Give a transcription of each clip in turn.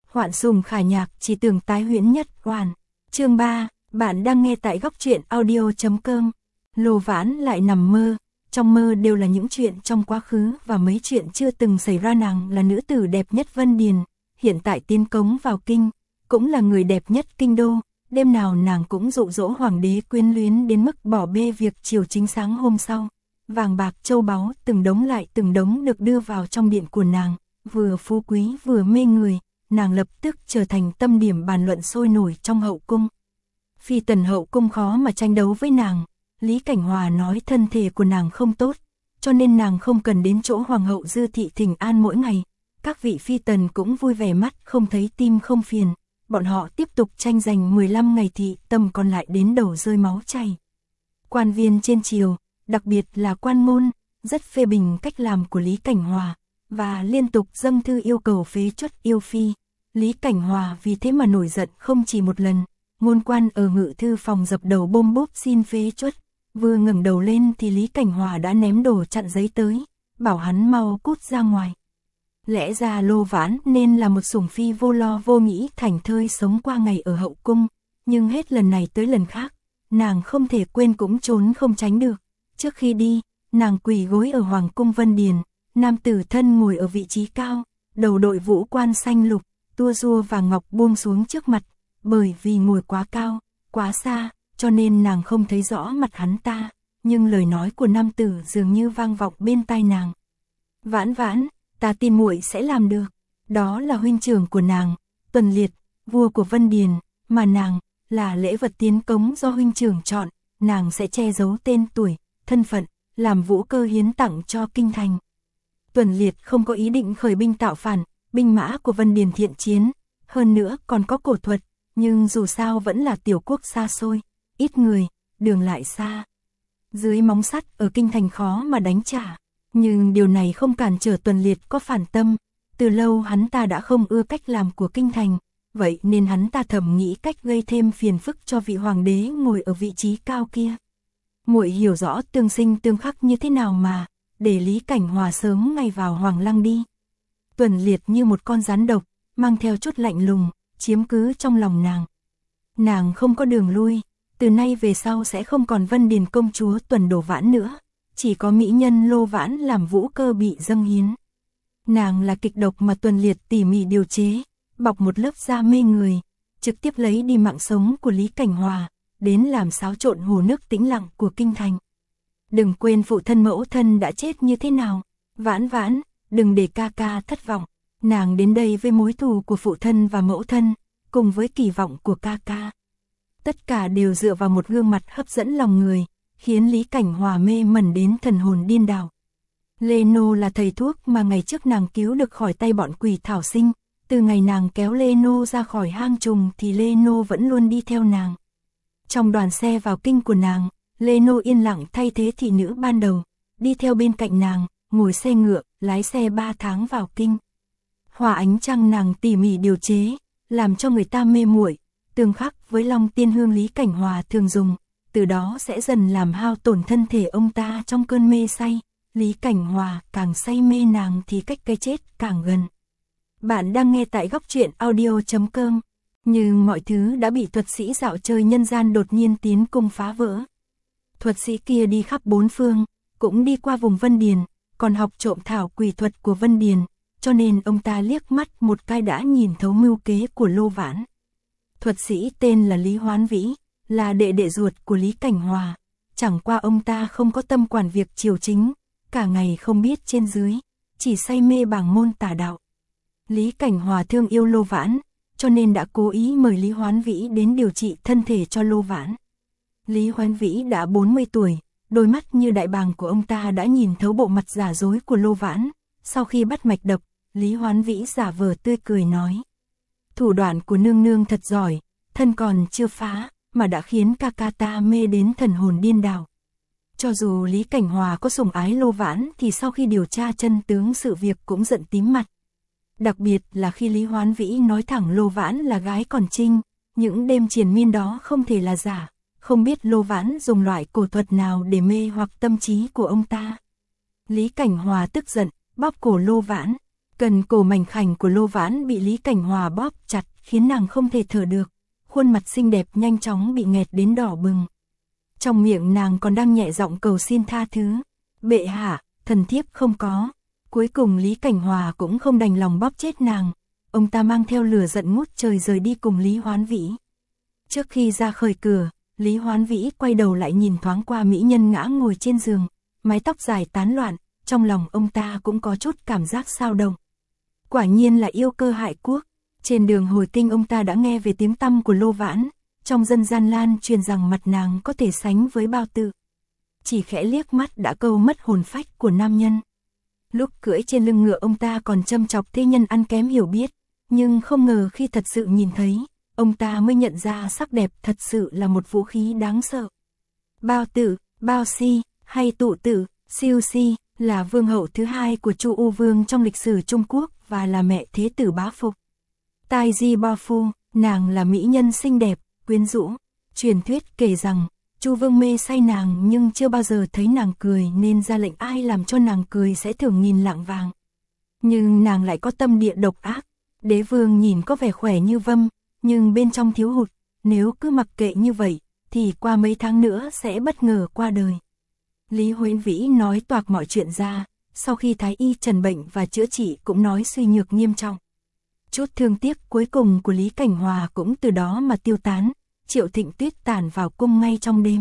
Hoạn sùng khả nhạc chỉ tưởng tái huyễn nhất hoàn. Chương 3, bạn đang nghe tại góc truyện audio.com. Lô Vãn lại nằm mơ, trong mơ đều là những chuyện trong quá khứ và mấy chuyện chưa từng xảy ra. Nàng là nữ tử đẹp nhất Vân Điền, hiện tại tiến cống vào kinh, cũng là người đẹp nhất kinh đô. Đêm nào nàng cũng dụ dỗ hoàng đế quyến luyến đến mức bỏ bê việc chiều chính sáng hôm sau. Vàng bạc châu báu từng đống lại từng đống được đưa vào trong điện của nàng, vừa phú quý vừa mê người, nàng lập tức trở thành tâm điểm bàn luận sôi nổi trong hậu cung. Phi tần hậu cung khó mà tranh đấu với nàng. Lý Cảnh Hòa nói thân thể của nàng không tốt, cho nên nàng không cần đến chỗ hoàng hậu Dư Thị thỉnh an mỗi ngày. Các vị phi tần cũng vui vẻ mắt không thấy tim không phiền. Bọn họ tiếp tục tranh giành 15 ngày thị tầm còn lại đến đầu rơi máu chảy. Quan viên trên triều, đặc biệt là quan môn, rất phê bình cách làm của Lý Cảnh Hòa, và liên tục dâng thư yêu cầu phế truất yêu phi. Lý Cảnh Hòa vì thế mà nổi giận không chỉ một lần. Ngôn quan ở ngự thư phòng dập đầu bôm bốp xin phế truất. Vừa ngẩng đầu lên thì Lý Cảnh Hòa đã ném đồ chặn giấy tới, bảo hắn mau cút ra ngoài. Lẽ ra Lô Vãn nên là một sủng phi vô lo vô nghĩ thảnh thơi sống qua ngày ở hậu cung, nhưng hết lần này tới lần khác, nàng không thể quên cũng trốn không tránh được. Trước khi đi, nàng quỳ gối ở Hoàng cung Vân Điền, nam tử thân ngồi ở vị trí cao, đầu đội vũ quan xanh lục, tua rua vàng ngọc buông xuống trước mặt, bởi vì ngồi quá cao, quá xa, cho nên nàng không thấy rõ mặt hắn ta, nhưng lời nói của nam tử dường như vang vọng bên tai nàng. Vãn Vãn, ta tin muội sẽ làm được. Đó là huynh trưởng của nàng, Tuần Liệt, vua của Vân Điền, mà nàng là lễ vật tiến cống do huynh trưởng chọn, nàng sẽ che giấu tên tuổi, thân phận, làm vũ cơ hiến tặng cho kinh thành. Tuần Liệt không có ý định khởi binh tạo phản, binh mã của Vân Điền thiện chiến, hơn nữa còn có cổ thuật, nhưng dù sao vẫn là tiểu quốc xa xôi, ít người, đường lại xa. Dưới móng sắt ở kinh thành khó mà đánh trả. Nhưng điều này không cản trở Tuần Liệt có phản tâm, từ lâu hắn ta đã không ưa cách làm của kinh thành, vậy nên hắn ta thầm nghĩ cách gây thêm phiền phức cho vị hoàng đế ngồi ở vị trí cao kia. Muội hiểu rõ tương sinh tương khắc như thế nào mà, để Lý Cảnh Hòa sớm ngay vào hoàng lăng đi. Tuần Liệt như một con rắn độc, mang theo chút lạnh lùng, chiếm cứ trong lòng nàng. Nàng không có đường lui, từ nay về sau sẽ không còn Vân Điền công chúa Tuần Đổ Vãn nữa. Chỉ có mỹ nhân Lô Vãn làm vũ cơ bị dâng hiến. Nàng là kịch độc mà Tuần Liệt tỉ mỉ điều chế, bọc một lớp da mê người, trực tiếp lấy đi mạng sống của Lý Cảnh Hòa, đến làm xáo trộn hồ nước tĩnh lặng của kinh thành. Đừng quên phụ thân mẫu thân đã chết như thế nào. Vãn Vãn, đừng để ca ca thất vọng. Nàng đến đây với mối thù của phụ thân và mẫu thân, cùng với kỳ vọng của ca ca. Tất cả đều dựa vào một gương mặt hấp dẫn lòng người, khiến Lý Cảnh Hòa mê mẩn đến thần hồn điên đảo. Lê Nô là thầy thuốc mà ngày trước nàng cứu được khỏi tay bọn quỷ thảo sinh, từ ngày nàng kéo Lê Nô ra khỏi hang trùng thì Lê Nô vẫn luôn đi theo nàng. Trong đoàn xe vào kinh của nàng, Lê Nô yên lặng thay thế thị nữ ban đầu, đi theo bên cạnh nàng, ngồi xe ngựa, lái xe 3 tháng vào kinh. Hỏa ánh trăng nàng tỉ mỉ điều chế, làm cho người ta mê muội, tương khắc với Long Tiên Hương Lý Cảnh Hòa thường dùng. Từ đó sẽ dần làm hao tổn thân thể ông ta trong cơn mê say. Lý Cảnh Hòa càng say mê nàng thì cách cái chết càng gần. Bạn đang nghe tại góc truyện audio.com. Nhưng mọi thứ đã bị thuật sĩ dạo chơi nhân gian đột nhiên tiến cung phá vỡ. Thuật sĩ kia đi khắp bốn phương, cũng đi qua vùng Vân Điền, còn học trộm thảo quỷ thuật của Vân Điền, cho nên ông ta liếc mắt một cái đã nhìn thấu mưu kế của Lô Vãn. Thuật sĩ tên là Lý Hoán Vĩ, là đệ đệ ruột của Lý Cảnh Hòa, chẳng qua ông ta không có tâm quản việc triều chính, cả ngày không biết trên dưới, chỉ say mê bảng môn tà đạo. Lý Cảnh Hòa thương yêu Lô Vãn, cho nên đã cố ý mời Lý Hoán Vĩ đến điều trị thân thể cho Lô Vãn. Lý Hoán Vĩ đã 40 tuổi, đôi mắt như đại bàng của ông ta đã nhìn thấu bộ mặt giả dối của Lô Vãn. Sau khi bắt mạch đập, Lý Hoán Vĩ giả vờ tươi cười nói: thủ đoạn của nương nương thật giỏi, thân còn chưa phá, mà đã khiến ca ca ta mê đến thần hồn điên đảo. Cho dù Lý Cảnh Hòa có sủng ái Lô Vãn thì sau khi điều tra chân tướng sự việc cũng giận tím mặt. Đặc biệt là khi Lý Hoán Vĩ nói thẳng Lô Vãn là gái còn trinh, những đêm triền miên đó không thể là giả, không biết Lô Vãn dùng loại cổ thuật nào để mê hoặc tâm trí của ông ta. Lý Cảnh Hòa tức giận, bóp cổ Lô Vãn, Cần cổ mảnh khảnh của Lô Vãn bị Lý Cảnh Hòa bóp chặt khiến nàng không thể thở được, khuôn mặt xinh đẹp nhanh chóng bị nghẹt đến đỏ bừng. Trong miệng nàng còn đang nhẹ giọng cầu xin tha thứ. Bệ hạ, thần thiếp không có. Cuối cùng Lý Cảnh Hòa cũng không đành lòng bóp chết nàng. Ông ta mang theo lửa giận ngút trời rời đi cùng Lý Hoán Vĩ. Trước khi ra khỏi cửa, Lý Hoán Vĩ quay đầu lại nhìn thoáng qua mỹ nhân ngã ngồi trên giường, mái tóc dài tán loạn, trong lòng ông ta cũng có chút cảm giác xao động. Quả nhiên là yêu cơ hại quốc. Trên đường hồi kinh ông ta đã nghe về tiếng tăm của Lô Vãn, trong dân gian lan truyền rằng mặt nàng có thể sánh với Bao Tự. Chỉ khẽ liếc mắt đã câu mất hồn phách của nam nhân. Lúc cưỡi trên lưng ngựa ông ta còn châm chọc thế nhân ăn kém hiểu biết, nhưng không ngờ khi thật sự nhìn thấy, ông ta mới nhận ra sắc đẹp thật sự là một vũ khí đáng sợ. Bao Tự, Bao Si, hay Tụ Tự, Siêu Si, là vương hậu thứ hai của Chu U Vương trong lịch sử Trung Quốc và là mẹ Thế tử Bá Phục. Tai Di Bo Phu, nàng là mỹ nhân xinh đẹp, quyến rũ. Truyền thuyết kể rằng, Chu Vương mê say nàng nhưng chưa bao giờ thấy nàng cười nên ra lệnh ai làm cho nàng cười sẽ thưởng 1000 lạng vàng. Nhưng nàng lại có tâm địa độc ác. Đế vương nhìn có vẻ khỏe như vâm, nhưng bên trong thiếu hụt, nếu cứ mặc kệ như vậy, thì qua mấy tháng nữa sẽ bất ngờ qua đời. Lý Hoán Vĩ nói toạc mọi chuyện ra, sau khi thái y trần bệnh và chữa trị cũng nói suy nhược nghiêm trọng. Chút thương tiếc cuối cùng của Lý Cảnh Hòa cũng từ đó mà tiêu tán, Triệu Thịnh Tuyết tản vào cung ngay trong đêm.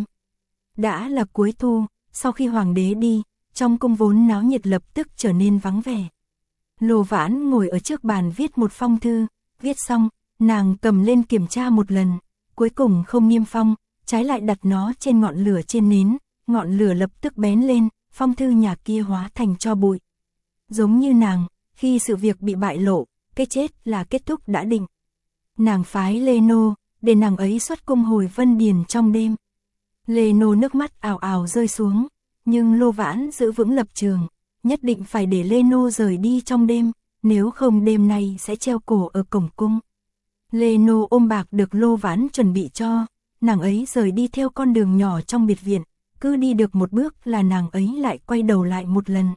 Đã là cuối thu, sau khi hoàng đế đi, trong cung vốn náo nhiệt lập tức trở nên vắng vẻ. Lô Vãn ngồi ở trước bàn viết một phong thư, viết xong, nàng cầm lên kiểm tra một lần, cuối cùng không niêm phong, trái lại đặt nó trên ngọn lửa trên nến, ngọn lửa lập tức bén lên, phong thư nhà kia hóa thành tro bụi. Giống như nàng, khi sự việc bị bại lộ, cái chết là kết thúc đã định. Nàng phái Lê Nô, để nàng ấy xuất cung hồi Vân Điền trong đêm. Lê Nô nước mắt ào ào rơi xuống, nhưng Lô Vãn giữ vững lập trường, nhất định phải để Lê Nô rời đi trong đêm, nếu không đêm nay sẽ treo cổ ở cổng cung. Lê Nô ôm bạc được Lô Vãn chuẩn bị cho, nàng ấy rời đi theo con đường nhỏ trong biệt viện, cứ đi được một bước là nàng ấy lại quay đầu lại một lần.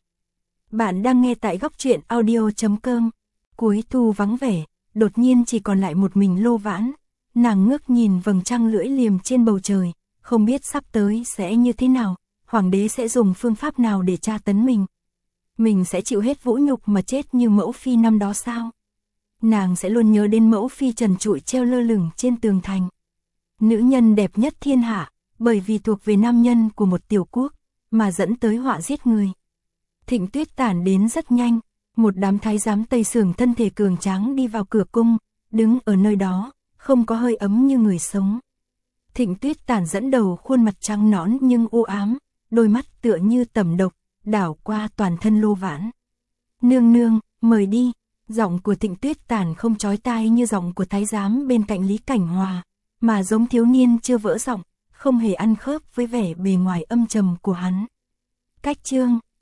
Bạn đang nghe tại góc truyện audio.com. Cuối thu vắng vẻ, đột nhiên chỉ còn lại một mình Lô Vãn. Nàng ngước nhìn vầng trăng lưỡi liềm trên bầu trời, không biết sắp tới sẽ như thế nào, hoàng đế sẽ dùng phương pháp nào để tra tấn mình. Mình sẽ chịu hết vũ nhục mà chết như mẫu phi năm đó sao? Nàng sẽ luôn nhớ đến mẫu phi trần trụi treo lơ lửng trên tường thành. Nữ nhân đẹp nhất thiên hạ, bởi vì thuộc về nam nhân của một tiểu quốc, mà dẫn tới họa giết người. Thịnh Tuyết tản đến rất nhanh, một đám thái giám Tây Sưởng thân thể cường tráng đi vào cửa cung, đứng ở nơi đó, không có hơi ấm như người sống. Thịnh Tuyết tản dẫn đầu khuôn mặt trắng nõn nhưng u ám, đôi mắt tựa như tẩm độc, đảo qua toàn thân Lô Vãn. Nương nương, mời đi. Giọng của Thịnh Tuyết tản không chói tai như giọng của thái giám bên cạnh Lý Cảnh Hòa, mà giống thiếu niên chưa vỡ giọng, không hề ăn khớp với vẻ bề ngoài âm trầm của hắn. Cách chương